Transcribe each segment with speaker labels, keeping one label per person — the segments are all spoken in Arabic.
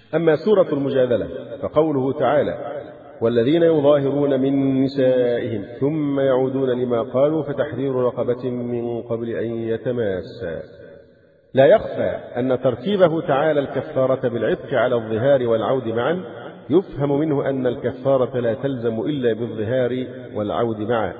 Speaker 1: أما سورة المجادلة فقوله تعالى: والذين يظاهرون من نسائهم ثم يعودون لما قالوا فتحرير رقبة من قبل أن يتماسا. لا يخفى أن ترتيبه تعالى الكفارة بالعتق على الظهار والعود معا يفهم منه أن الكفارة لا تلزم إلا بالظهار والعود معا.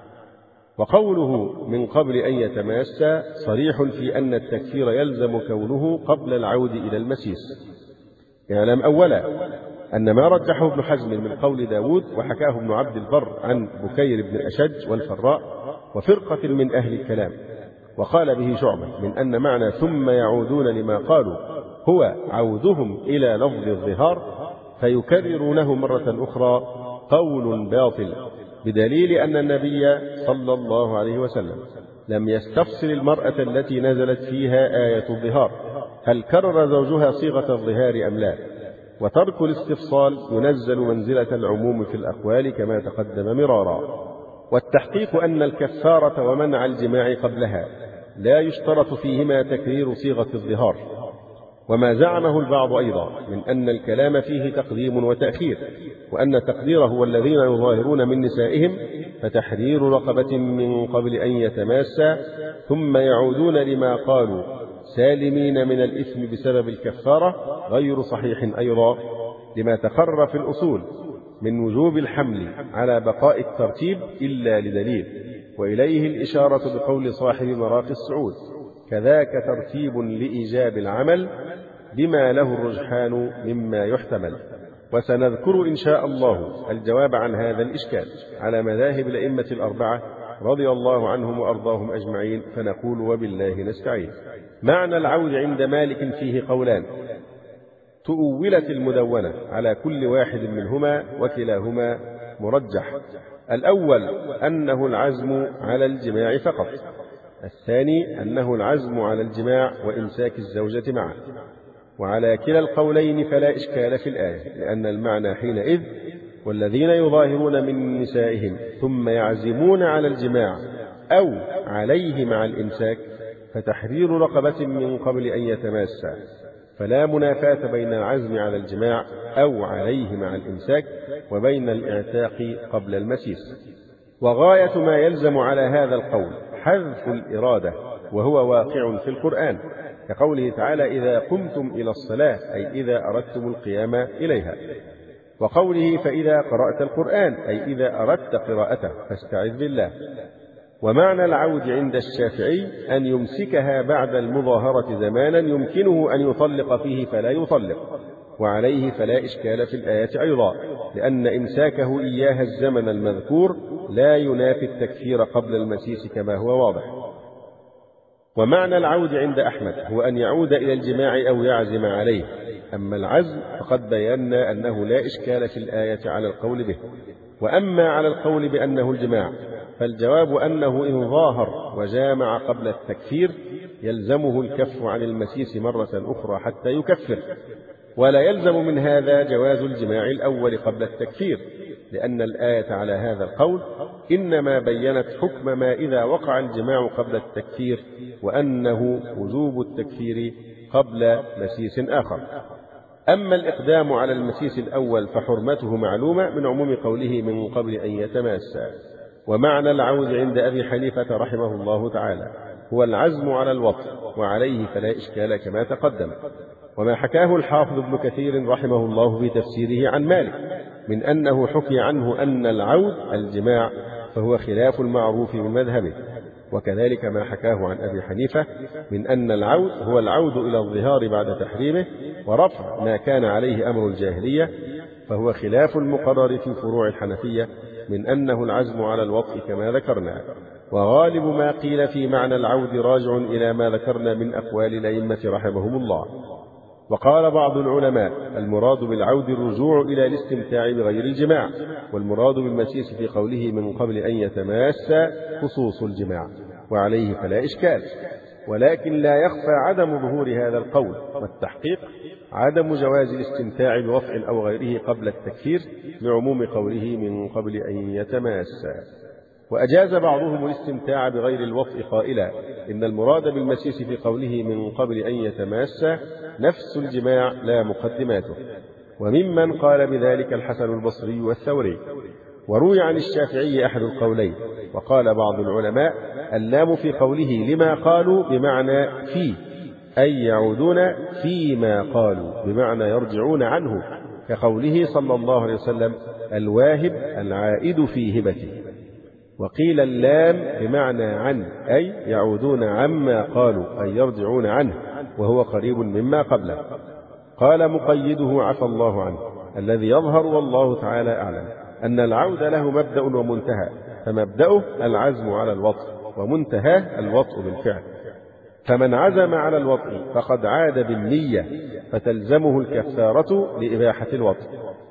Speaker 1: وقوله من قبل أن يتماسا صريح في أن التكفير يلزم كونه قبل العود إلى المسيس. يعلم أولا أن ما رجحه ابن حزم من قول داود وحكاه ابن عبد البر عن بكير بن أشج والفراء وفرقة من أهل الكلام، وقال به شعبة من أن معنى ثم يعودون لما قالوا هو عودهم إلى لفظ الظهار فيكررونه مرة أخرى، قول باطل، بدليل أن النبي صلى الله عليه وسلم لم يستفصل المرأة التي نزلت فيها آية الظهار هل كرر زوجها صيغة الظهار أم لا، وترك الاستفصال ينزل منزلة العموم في الأقوال كما تقدم مرارا. والتحقيق أن الكفارة ومنع الجماع قبلها لا يشترط فيهما تكرير صيغة الظهار، وما زعمه البعض أيضا من أن الكلام فيه تقديم وتأخير، وأن تقديره والذين يظاهرون من نسائهم فتحرير رقبة من قبل أن يتماسا ثم يعودون لما قالوا سالمين من الإثم بسبب الكفارة غير صحيح أيضا، لما تقرر في الأصول من وجوب الحمل على بقاء الترتيب إلا لدليل، وإليه الإشارة بقول صاحب مراقي السعود: كذاك ترتيب لإيجاب العمل بما له الرجحان مما يحتمل. وسنذكر إن شاء الله الجواب عن هذا الإشكال على مذاهب الأئمة الأربعة رضي الله عنهم وأرضاهم أجمعين، فنقول وبالله نستعين. معنى العود عند مالك فيه قولان، تؤولت المدونة على كل واحد منهما وكلاهما مرجح. الأول أنه العزم على الجماع فقط، الثاني أنه العزم على الجماع وإمساك الزوجة معه. وعلى كلا القولين فلا إشكال في الآية، لأن المعنى حينئذ والذين يظاهرون من نسائهم ثم يعزمون على الجماع أو عليه مع الإمساك فتحرير رقبة من قبل أن يتماسا، فلا منافاة بين العزم على الجماع أو عليه مع الإمساك وبين الإعتاق قبل المسيس. وغاية ما يلزم على هذا القول حذف الإرادة، وهو واقع في القرآن كقوله تعالى: إذا قمتم إلى الصلاة، أي إذا أردتم القيام إليها، وقوله: فإذا قرأت القرآن، أي إذا أردت قراءته فاستعذ بالله. ومعنى العود عند الشافعي أن يمسكها بعد المظاهرة زمانا يمكنه أن يطلق فيه فلا يطلق، وعليه فلا إشكال في الآية أيضا، لأن إمساكه إياها الزمن المذكور لا ينافي التكفير قبل المسيس كما هو واضح. ومعنى العود عند أحمد هو أن يعود إلى الجماع أو يعزم عليه. أما العزم فقد بينا أنه لا إشكال في الآية على القول به. وأما على القول بأنه الجماع فالجواب أنه إن ظاهر وجامع قبل التكفير يلزمه الكف عن المسيس مرة أخرى حتى يكفر، ولا يلزم من هذا جواز الجماع الأول قبل التكفير، لأن الآية على هذا القول إنما بيّنت حكم ما إذا وقع الجماع قبل التكفير، وأنه وجوب التكفير قبل مسيس آخر. أما الإقدام على المسيس الأول فحرمته معلومة من عموم قوله من قبل أن يتماسا. ومعنى العود عند أبي حنيفة رحمه الله تعالى هو العزم على الوطء، وعليه فلا إشكال كما تقدم. وما حكاه الحافظ ابن كثير رحمه الله في تفسيره عن مالك من أنه حكي عنه أن العود الجماع فهو خلاف المعروف من مذهبه، وكذلك ما حكاه عن أبي حنيفة من أن العود هو العود إلى الظهار بعد تحريمه ورفع ما كان عليه أمر الجاهلية، فهو خلاف المقرر في فروع الحنفية من أنه العزم على الوطء كما ذكرنا. وغالب ما قيل في معنى العود راجع إلى ما ذكرنا من أقوال الأئمة رحمهم الله. وقال بعض العلماء المراد بالعود الرجوع إلى الاستمتاع بغير الجماع، والمراد بالمسيس في قوله من قبل أن يتماسا خصوص الجماع، وعليه فلا إشكال. ولكن لا يخفى عدم ظهور هذا القول، والتحقيق عدم جواز الاستمتاع بوطء أو غيره قبل التكفير بعموم قوله من قبل أن يتماسا. وأجاز بعضهم الاستمتاع بغير الوطء قائلا إن المراد بالمسيس في قوله من قبل أن يتماس نفس الجماع لا مقدماته. وممن قال بذلك الحسن البصري والثوري. وروي عن الشافعي أحد القولين. وقال بعض العلماء اللام في قوله لما قالوا بمعنى فيه، أي يعودون فيما قالوا، بمعنى يرجعون عنه، كقوله صلى الله عليه وسلم الواهب العائد في هبته. وقيل اللام بمعنى عن، أي يعودون عما قالوا، أي يرجعون عنه، وهو قريب مما قبله. قال مقيده عفى الله عنه الذي يظهر والله تعالى أعلم أن العود له مبدأ ومنتهى، فمبدأه العزم على الوطء، ومنتهاه الوطء بالفعل. فمن عزم على الوطء فقد عاد بالنية، فتلزمه الكفارة لإباحة الوطء.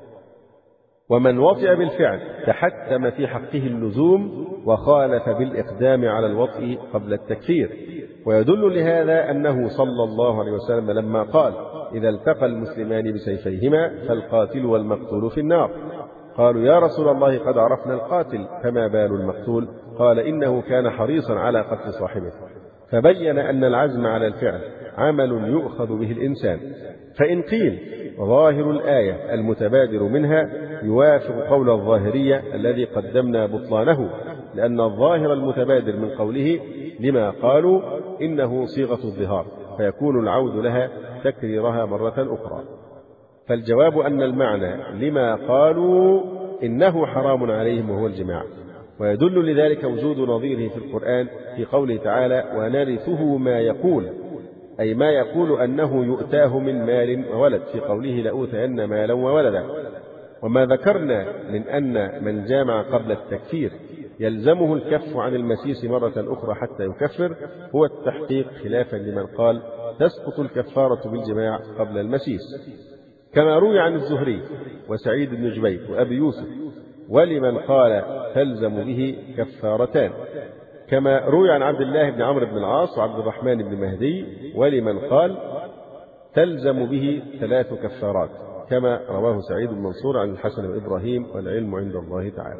Speaker 1: ومن وطئ بالفعل تحتم في حقه اللزوم، وخالف بالإقدام على الوطء قبل التكفير. ويدل لهذا أنه صلى الله عليه وسلم لما قال إذا التقى المسلمان بسيفيهما فالقاتل والمقتول في النار، قالوا يا رسول الله قد عرفنا القاتل فما بال المقتول؟ قال إنه كان حريصا على قتل صاحبه. فبين أن العزم على الفعل عمل يؤخذ به الإنسان. فإن قيل ظاهر الآية المتبادر منها يوافق قول الظاهرية الذي قدمنا بطلانه، لأن الظاهر المتبادر من قوله لما قالوا إنه صيغة الظهار، فيكون العود لها تكريرها مرة أخرى. فالجواب أن المعنى لما قالوا إنه حرام عليهم وهو الجماع. ويدل لذلك وجود نظيره في القرآن في قوله تعالى ونرثه ما يقول، أي ما يقول أنه يؤتاه من مال وولد، في قوله لأوتين مالا وولدا. وما ذكرنا من أن من جامع قبل التكفير يلزمه الكف عن المسيس مرة أخرى حتى يكفر هو التحقيق، خلافا لمن قال تسقط الكفارة بالجماع قبل المسيس، كما روي عن الزهري وسعيد بن جبير وأبي يوسف. ولمن قال تلزم به كفارتان، كما روي عن عبد الله بن عمرو بن العاص وعبد الرحمن بن مهدي. ولمن قال تلزم به 3 كفارات، كما رواه سعيد بن منصور عن الحسن وإبراهيم، والعلم عند الله تعالى.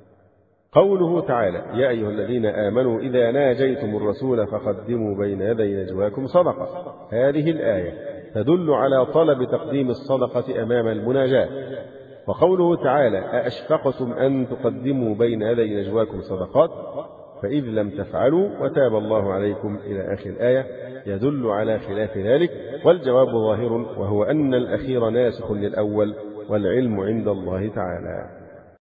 Speaker 1: قوله تعالى يا أيها الذين آمنوا إذا ناجيتم الرسول فقدموا بين يدي نجواكم صدقة، هذه الآية تدل على طلب تقديم الصدقة أمام المناجاة. وقوله تعالى أأشفقتم أن تقدموا بين يدي نجواكم صدقات فإذ لم تفعلوا وتاب الله عليكم إلى آخر الآية يدل على خلاف ذلك، والجواب ظاهر، وهو أن الأخير ناسخ للأول، والعلم عند الله تعالى.